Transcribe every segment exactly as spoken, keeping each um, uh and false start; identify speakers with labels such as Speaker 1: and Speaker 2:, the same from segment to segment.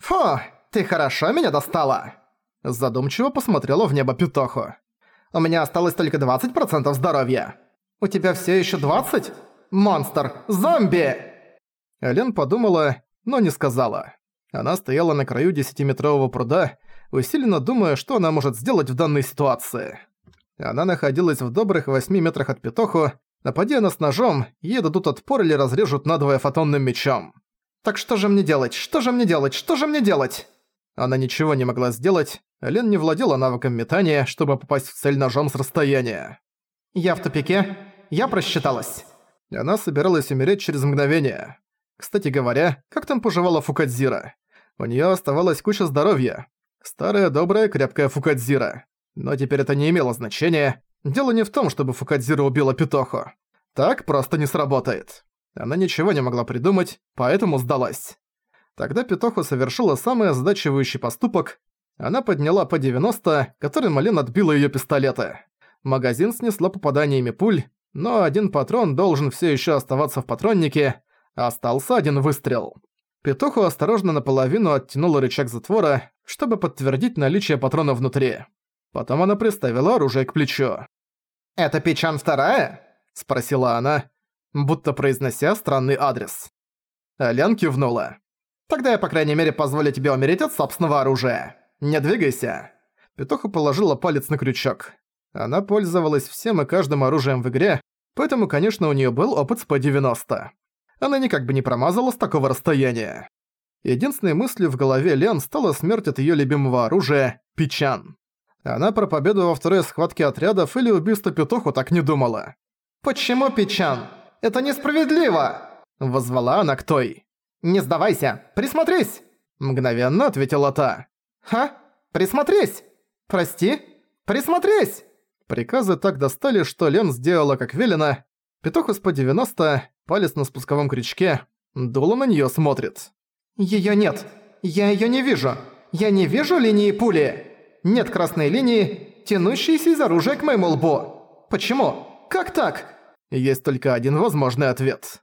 Speaker 1: «Фу, ты хорошо меня достала!» Задумчиво посмотрела в небо Петоху. «У меня осталось только двадцать процентов здоровья. У тебя всё ещё двадцать? Монстр! Зомби!» Лен подумала, но не сказала. Она стояла на краю десятиметрового пруда, усиленно думая, что она может сделать в данной ситуации. Она находилась в добрых восьми метрах от Петоху. Напади она с ножом, ей дадут отпор или разрежут надвое фотонным мечом. «Так что же мне делать? Что же мне делать? Что же мне делать?» Она ничего не могла сделать. Лен не владела навыком метания, чтобы попасть в цель ножом с расстояния. «Я в тупике. Я просчиталась». Она собиралась умереть через мгновение. Кстати говоря, как там поживала Фукадзира? У неё оставалась куча здоровья. Старая добрая крепкая Фукадзира. Но теперь это не имело значения. Дело не в том, чтобы Фукадзира убила Петоху. Так просто не сработает. Она ничего не могла придумать, поэтому сдалась. Тогда Петоху совершила самый озадачивающий поступок. Она подняла П девяносто, которым Лен отбила её пистолеты. Магазин снесло попаданиями пуль, но один патрон должен всё ещё оставаться в патроннике. Остался один выстрел. Петоху осторожно наполовину оттянула рычаг затвора, чтобы подтвердить наличие патрона внутри. Потом она приставила оружие к плечу. «Это Пичан вторая?» – спросила она, будто произнося странный адрес. Лен кивнула. «Тогда я, по крайней мере, позволю тебе умереть от собственного оружия. Не двигайся». Петоху положила палец на крючок. Она пользовалась всем и каждым оружием в игре, поэтому, конечно, у неё был опыт с П девяносто. Она никак бы не промазала с такого расстояния. Единственной мыслью в голове Лен стала смерть от её любимого оружия – Пичан. Она про победу во второй схватке отрядов или убийство Петоху так не думала. «Почему Пичан? Это несправедливо!» – воззвала она к той. «Не сдавайся! Присмотрись!» – мгновенно ответила та. «Ха? Присмотрись! Прости? Присмотрись!» Приказы так достали, что Лен сделала как велено. Петоху с П девяносто, палец на спусковом крючке, дуло на неё смотрит. «Её нет! Я её не вижу! Я не вижу линии пули! Нет красной линии, тянущейся из оружия к моему лбу! Почему? Как так?» Есть только один возможный ответ.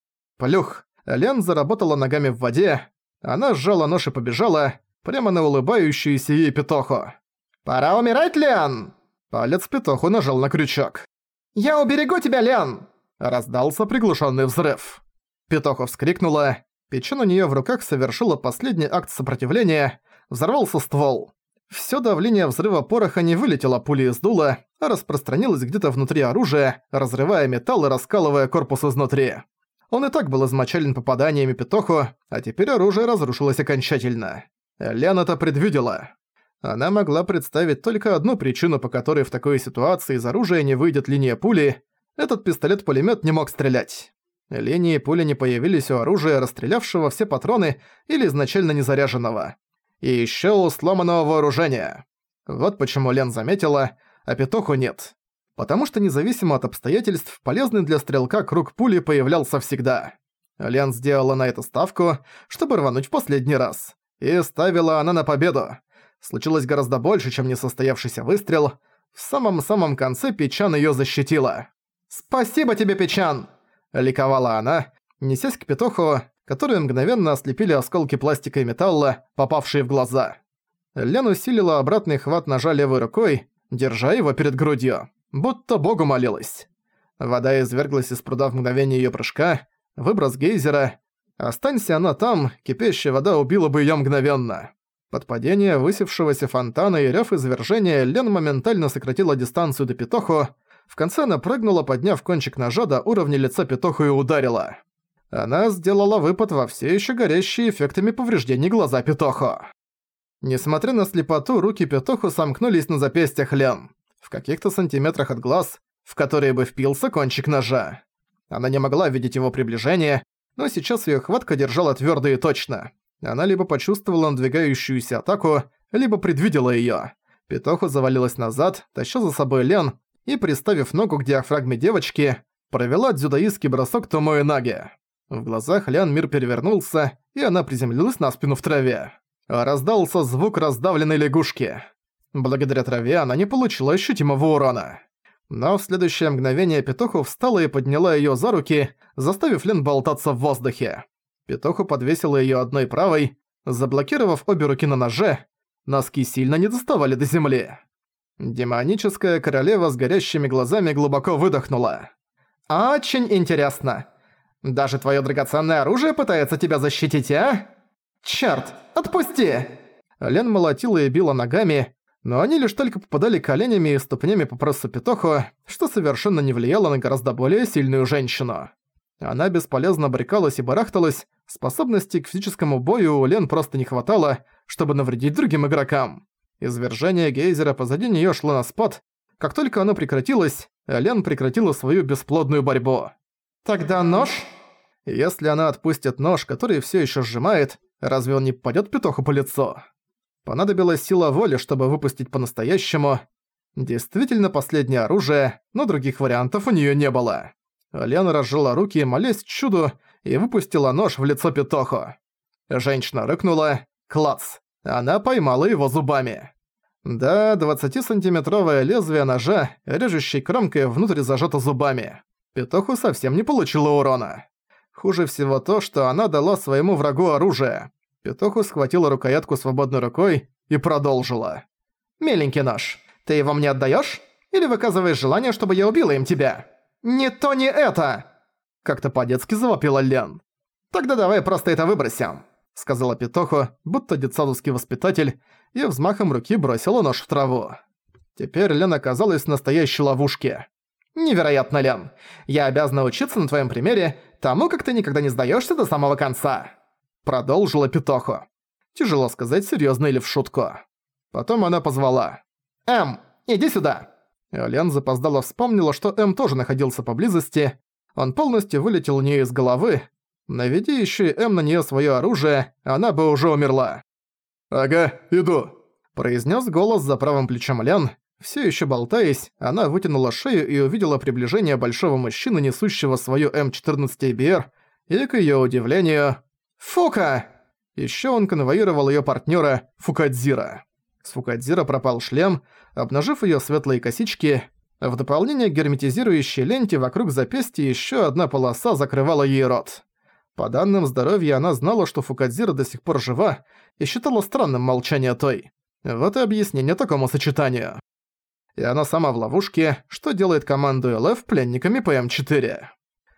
Speaker 1: Плюх. Лен заработала ногами в воде. Она сжала нож и побежала, прямо на улыбающуюся ей Петоху. «Пора умирать, Лен!» Палец Петоху нажал на крючок. «Я уберегу тебя, Лен!» Раздался приглушенный взрыв. Петоху вскрикнула. Пичан у неё в руках совершила последний акт сопротивления. Взорвался ствол. Всё давление взрыва пороха не вылетело пулей из дула, а распространилось где-то внутри оружия, разрывая металл и раскалывая корпус изнутри. Он и так был измочален попаданиями Петоху, а теперь оружие разрушилось окончательно. Лен это предвидела. Она могла представить только одну причину, по которой в такой ситуации из оружия не выйдет линия пули. Этот пистолет-пулемёт не мог стрелять. Линии пули не появились у оружия, расстрелявшего все патроны или изначально незаряженного. И ещё у сломанного вооружения. Вот почему Лен заметила, а Петоху нет. Потому что независимо от обстоятельств, полезный для стрелка круг пули появлялся всегда. Лен сделала на это ставку, чтобы рвануть в последний раз. И ставила она на победу. Случилось гораздо больше, чем несостоявшийся выстрел. В самом-самом конце Пичан её защитила. «Спасибо тебе, Пичан!» – ликовала она, несясь к Петоху, которые мгновенно ослепили осколки пластика и металла, попавшие в глаза. Лен усилила обратный хват ножа левой рукой, держа его перед грудью, будто богу молилась. Вода изверглась из пруда в мгновение её прыжка, выброс гейзера. Останься она там, кипящая вода убила бы её мгновенно. Под падение высевшегося фонтана и рёв извержения Лен моментально сократила дистанцию до Петоху. В конце она прыгнула, подняв кончик ножа до уровня лица Петоху и ударила. Она сделала выпад во все ещё горящие эффектами повреждений глаза Петоху. Несмотря на слепоту, руки Петоху сомкнулись на запястьях Лен, в каких-то сантиметрах от глаз, в которые бы впился кончик ножа. Она не могла видеть его приближение, но сейчас её хватка держала твёрдо и точно. Она либо почувствовала надвигающуюся атаку, либо предвидела её. Петоху завалилась назад, таща за собой Лен, и, приставив ногу к диафрагме девочки, провела дзюдоистский бросок Томоэ Наги. В глазах Лен мир перевернулся, и она приземлилась на спину в траве. Раздался звук раздавленной лягушки. Благодаря траве она не получила ощутимого урона. Но в следующее мгновение Петоху встала и подняла её за руки, заставив Лен болтаться в воздухе. Петоху подвесила её одной правой, Заблокировав обе руки на ноже, носки сильно не доставали до земли. Демоническая королева с горящими глазами глубоко выдохнула. «Очень интересно. Даже твоё драгоценное оружие пытается тебя защитить, а? Чёрт, отпусти!» Лен молотила и била ногами, но они лишь только попадали коленями и ступнями по прессу Петоху, что совершенно не влияло на гораздо более сильную женщину. Она бесполезно брыкалась и барахталась, способностей к физическому бою у Лен просто не хватало, чтобы навредить другим игрокам. Извержение гейзера позади неё шло на спад. Как только оно прекратилось, Лен прекратила свою бесплодную борьбу. «Тогда нож?» Если она отпустит нож, который всё ещё сжимает, разве он не попадёт Петоху по лицу? Понадобилась сила воли, чтобы выпустить по-настоящему. Действительно последнее оружие, но других вариантов у неё не было. Лен разжала руки, молясь чуду, и выпустила нож в лицо Петоху. Женщина рыкнула. Клац. Она поймала его зубами. Да, двадцатисантиметровое лезвие ножа, режущей кромкой, внутрь зажато зубами. Петоху совсем не получила урона. Хуже всего то, что она дала своему врагу оружие. Петоху схватила рукоятку свободной рукой и продолжила. «Миленький нож, ты его мне отдаёшь? Или выказываешь желание, чтобы я убила им тебя?» «Не то, не это!» Как-то по-детски завопила Лен. «Тогда давай просто это выбросим», — сказала Петоху, будто детсадовский воспитатель, и взмахом руки бросила нож в траву. Теперь Лен оказалась в настоящей ловушке. «Невероятно, Лен. Я обязана учиться на твоем примере тому, как ты никогда не сдаешься до самого конца», — продолжила Петоху. Тяжело сказать, серьезно или в шутку. Потом она позвала. «Эм, иди сюда». Лен запоздало вспомнила, что Эм тоже находился поблизости. Он полностью вылетел у неё из головы. Наведи ещё и Эм на неё своё оружие, она бы уже умерла. «Ага, иду», — произнёс голос за правым плечом Лен. Всё ещё болтаясь, она вытянула шею и увидела приближение большого мужчины, несущего свою Эм четырнадцать эй би ар, и, к её удивлению... «Фука!» Ещё он конвоировал её партнёра Фукадзира. С Фукадзира пропал шлем, обнажив её светлые косички. В дополнение к герметизирующей ленте вокруг запястья ещё одна полоса закрывала ей рот. По данным здоровья она знала, что Фукадзира до сих пор жива, и считала странным молчание той. Вот и объяснение такому сочетанию. И она сама в ловушке, что делает команду эл эф пленниками по Эм четыре.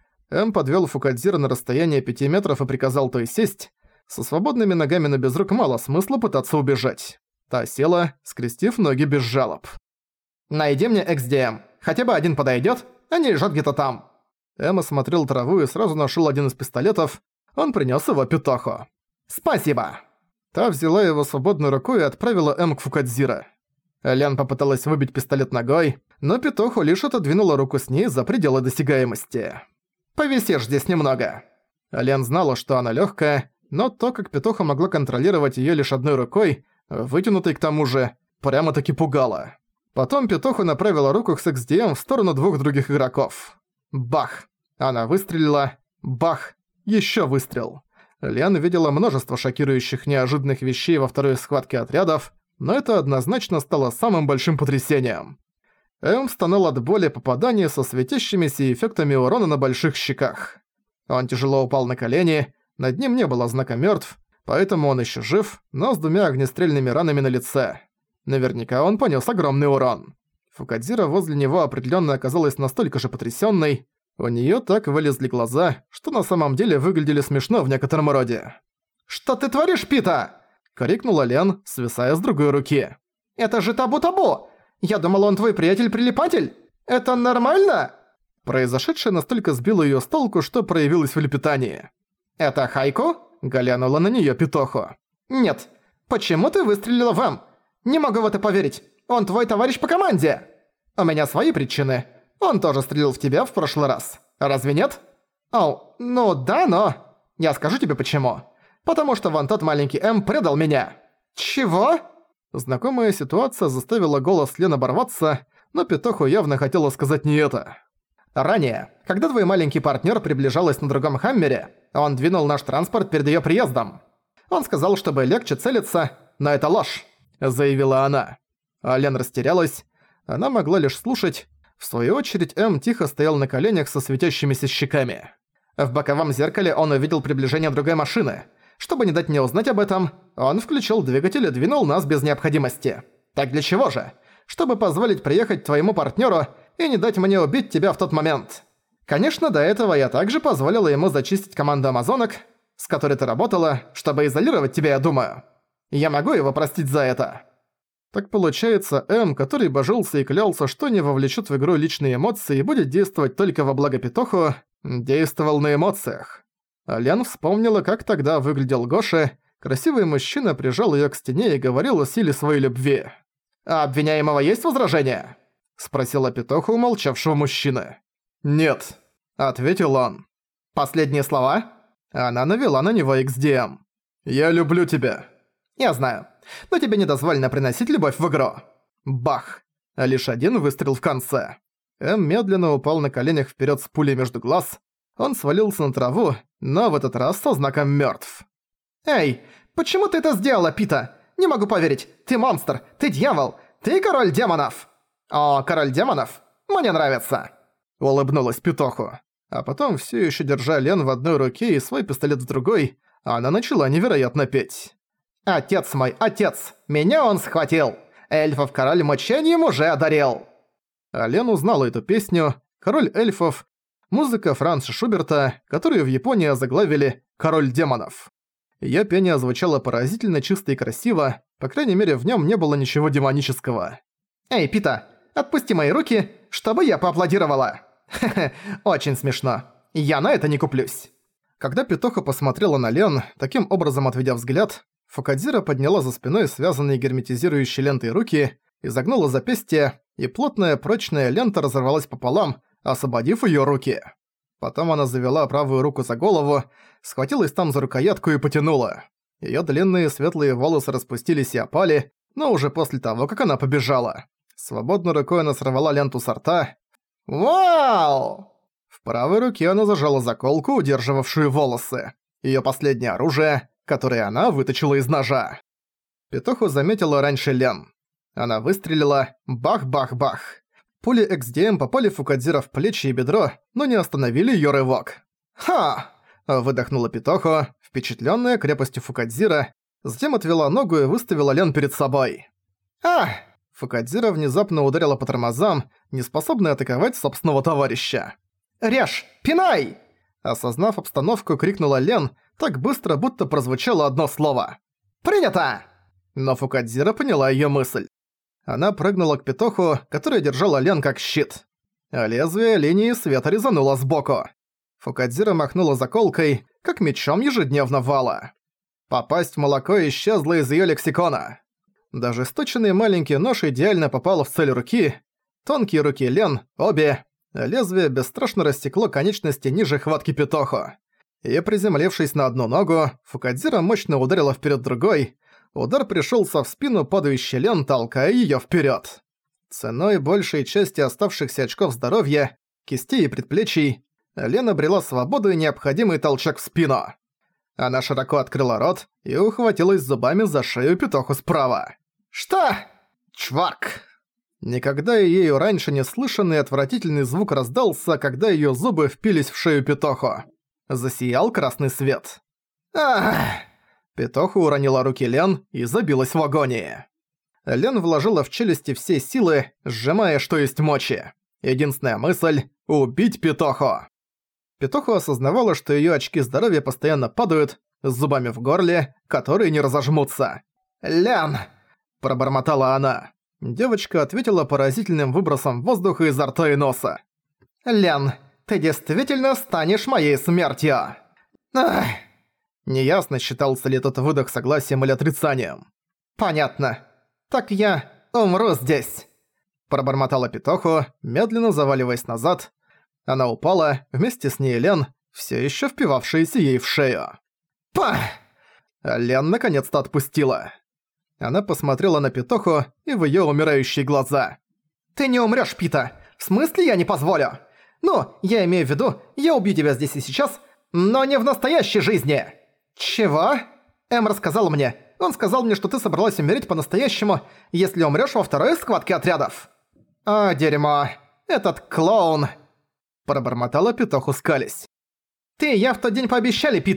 Speaker 1: Эм подвёл Фукадзира на расстояние пяти метров и приказал той сесть. Со свободными ногами на безрук мало смысла пытаться убежать. Та села, скрестив ноги без жалоб. «Найди мне экс ди эм. Хотя бы один подойдёт, они лежат где-то там». Эм осмотрел траву и сразу нашёл один из пистолетов. Он принёс его Петоху. «Спасибо». Та взяла его свободной рукой и отправила Эм к Фукадзира. Лен попыталась выбить пистолет ногой, но Петоху лишь отодвинула руку с ней за пределы досягаемости. «Повисишь здесь немного». Лен знала, что она лёгкая, но то, как Петоха могла контролировать её лишь одной рукой, вытянутой к тому же, прямо-таки пугало. Потом Петоху направила руку с экс ди эм в сторону двух других игроков. Бах! Она выстрелила. Бах! Ещё выстрел. Лен видела множество шокирующих неожиданных вещей во второй схватке отрядов, но это однозначно стало самым большим потрясением. Эм стонал от боли попадания со светящимися эффектами урона на больших щеках. Он тяжело упал на колени, над ним не было знака «мёртв», поэтому он ещё жив, но с двумя огнестрельными ранами на лице. Наверняка он понёс огромный урон. Фукадзира возле него определённо оказалась настолько же потрясённой, у неё так вылезли глаза, что на самом деле выглядели смешно в некотором роде. «Что ты творишь, Пита?» — крикнула Лен, свисая с другой руки. «Это же табу-табу! Я думала, он твой приятель-прилипатель! Это нормально?» Произошедшее настолько сбило её с толку, что проявилось в лепетании. «Это Хайку?» — глянула на неё Петоху. «Нет. Почему ты выстрелила в Эм? Не могу в это поверить. Он твой товарищ по команде!» «У меня свои причины. Он тоже стрелял в тебя в прошлый раз. Разве нет?» «Оу, ну да, но...» «Я скажу тебе почему. Потому что вон тот маленький Эм предал меня». «Чего?» Знакомая ситуация заставила голос Лен оборваться, но Петоху явно хотела сказать не это. «Ранее, когда твой маленький партнёр приближалась на другом Хаммере, он двинул наш транспорт перед её приездом. Он сказал, чтобы легче целиться, но это ложь», — заявила она. А Лен растерялась. Она могла лишь слушать. В свою очередь Эм тихо стоял на коленях со светящимися щеками. В боковом зеркале он увидел приближение другой машины. Чтобы не дать мне узнать об этом, он включил двигатель и двинул нас без необходимости. Так для чего же? Чтобы позволить приехать твоему партнёру и не дать мне убить тебя в тот момент. Конечно, до этого я также позволила ему зачистить команду амазонок, с которой ты работала, чтобы изолировать тебя, я думаю. Я могу его простить за это. Так получается, М, который божился и клялся, что не вовлечет в игру личные эмоции и будет действовать только во благо Петоху, действовал на эмоциях. А Лен вспомнила, как тогда выглядел Гоша. Красивый мужчина прижал её к стене и говорил о силе своей любви. «А обвиняемого есть возражения?» – спросила Петоха у молчавшего мужчины. «Нет», – ответил он. «Последние слова?» Она навела на него икс ди эм. «Я люблю тебя». «Я знаю. Но тебе не дозволено приносить любовь в игру». Бах! Лишь один выстрел в конце. М медленно упал на коленях вперед с пулей между глаз. Он свалился на траву, но в этот раз со знаком мертв. «Эй, почему ты это сделала, Пита? Не могу поверить. Ты монстр, ты дьявол, ты король демонов!» «О, король демонов? Мне нравится!» Улыбнулась Петоху. А потом, все еще держа Лен в одной руке и свой пистолет в другой, она начала невероятно петь. «Отец мой, отец! Меня он схватил! Эльфов король мучением уже одарил!» А Лен узнала эту песню «Король эльфов», музыка Франца Шуберта, которую в Японии озаглавили «Король демонов». Её пение звучало поразительно чисто и красиво, по крайней мере в нём не было ничего демонического. «Эй, Пита, отпусти мои руки, чтобы я поаплодировала!» «Хе-хе, очень смешно. Я на это не куплюсь». Когда Петоха посмотрела на Лен, таким образом отведя взгляд, Фукадзира подняла за спиной связанные герметизирующей лентой руки, изогнула запястье, и плотная прочная лента разорвалась пополам, освободив её руки. Потом она завела правую руку за голову, схватилась там за рукоятку и потянула. Её длинные светлые волосы распустились и опали, но уже после того, как она побежала. Свободной рукой она сорвала ленту со рта. «Вау!» В правой руке она зажала заколку, удерживавшую волосы. Её последнее оружие, которое она вытащила из ножа. Петоху заметила раньше Лен. Она выстрелила бах-бах-бах. Пули икс ди эм попали Фукадзира в плечи и бедро, но не остановили её рывок. «Ха!» – выдохнула Петоху, впечатлённая крепостью Фукадзира, затем отвела ногу и выставила Лен перед собой. «Ах!» Фукадзира внезапно ударила по тормозам, неспособная атаковать собственного товарища. «Режь! Пинай!» Осознав обстановку, крикнула Лен так быстро, будто прозвучало одно слово. «Принято!» Но Фукадзира поняла её мысль. Она прыгнула к Петоху, которая держала Лен как щит. А лезвие линии света резануло сбоку. Фукадзира махнула заколкой, как мечом ежедневно вала. Попасть в молоко исчезло из её лексикона. Даже сточенный маленький нож идеально попал в цель руки. Тонкие руки Лен, обе. Лезвие бесстрашно рассекло конечности ниже хватки Петоху. И приземлившись на одну ногу, Фукадзира мощно ударила вперед другой. Удар пришелся в спину падающей Лен, толкая её вперед. Ценой большей части оставшихся очков здоровья, кистей и предплечий, Лен обрела свободу и необходимый толчок в спину. Она широко открыла рот и ухватилась зубами за шею Петоху справа. «Что?» «Чварк!» Никогда ею раньше не слышанный отвратительный звук раздался, когда её зубы впились в шею Петоху. Засиял красный свет. «Ах!» Петоху уронила руки Лен и забилась в агонии. Лен вложила в челюсти все силы, сжимая что есть мочи. Единственная мысль – убить Петоху. Петоху осознавала, что её очки здоровья постоянно падают, с зубами в горле, которые не разожмутся. «Лен!» – пробормотала она. Девочка ответила поразительным выбросом воздуха изо рта и носа. «Лен, ты действительно станешь моей смертью!» «Ах!» Неясно, считался ли этот выдох согласием или отрицанием. «Понятно. Так я умру здесь!» Пробормотала Петоху, медленно заваливаясь назад. Она упала, вместе с ней Лен, всё ещё впивавшаяся ей в шею. «Пах!» Лен наконец-то отпустила. Она посмотрела на Петоху и в её умирающие глаза. «Ты не умрёшь, Пита! В смысле я не позволю? Ну, я имею в виду, я убью тебя здесь и сейчас, но не в настоящей жизни!» «Чего?» Эм рассказал мне. Он сказал мне, что ты собралась умереть по-настоящему, если умрёшь во второй схватке отрядов. «О, дерьмо! Этот клоун!» Пробормотала Петоху, скались. «Ты и я в тот день пообещали, Пита!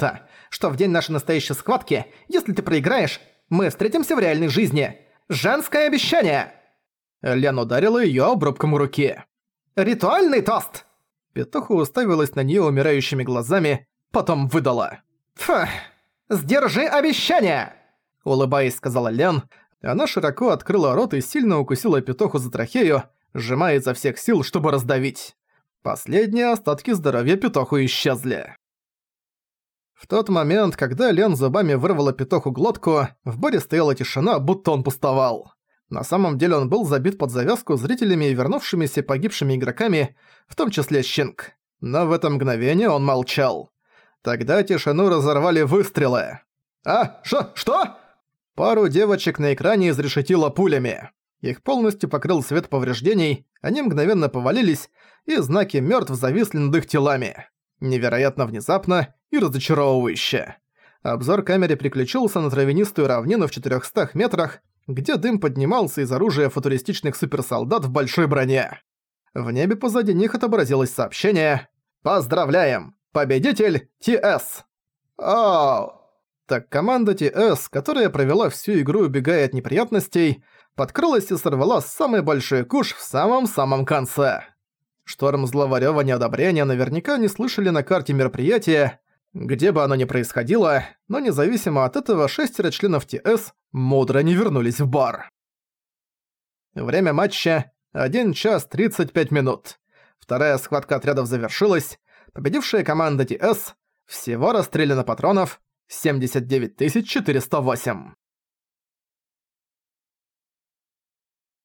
Speaker 1: что в день нашей настоящей схватки, если ты проиграешь, мы встретимся в реальной жизни. Женское обещание!» Лен ударила её обрубком руки. «Ритуальный тост!» Петуха уставилась на неё умирающими глазами, потом выдала. «Фух, сдержи обещание!» Улыбаясь, сказала Лен. Она широко открыла рот и сильно укусила Петуху за трахею, сжимая изо всех сил, чтобы раздавить. Последние остатки здоровья Петуху исчезли. В тот момент, когда Лен зубами вырвала Петуху глотку, в баре стояла тишина, будто он пустовал. На самом деле он был забит под завязку зрителями и вернувшимися погибшими игроками, в том числе Щинг. Но в это мгновение он молчал. Тогда тишину разорвали выстрелы. «А, шо, что?» Пару девочек на экране изрешетило пулями. Их полностью покрыл свет повреждений, они мгновенно повалились, и знаки мёртв зависли над их телами. Невероятно внезапно и разочаровывающе. Обзор камеры переключился на травянистую равнину в четырёхстах метрах, где дым поднимался из оружия футуристичных суперсолдат в большой броне. В небе позади них отобразилось сообщение «Поздравляем! Победитель Ти Эс!» «Оу!» Так команда Ти Эс, которая провела всю игру, убегая от неприятностей, подкралась и сорвала самый большой куш в самом-самом конце. Шторм злого рёва неодобрения наверняка не слышали на карте мероприятия, где бы оно ни происходило, но независимо от этого шестеро членов Ти Эс мудро не вернулись в бар. Время матча – один час тридцать пять минут. Вторая схватка отрядов завершилась. Победившая команда Ти Эс всего расстреляно патронов семьдесят девять тысяч четыреста восемь.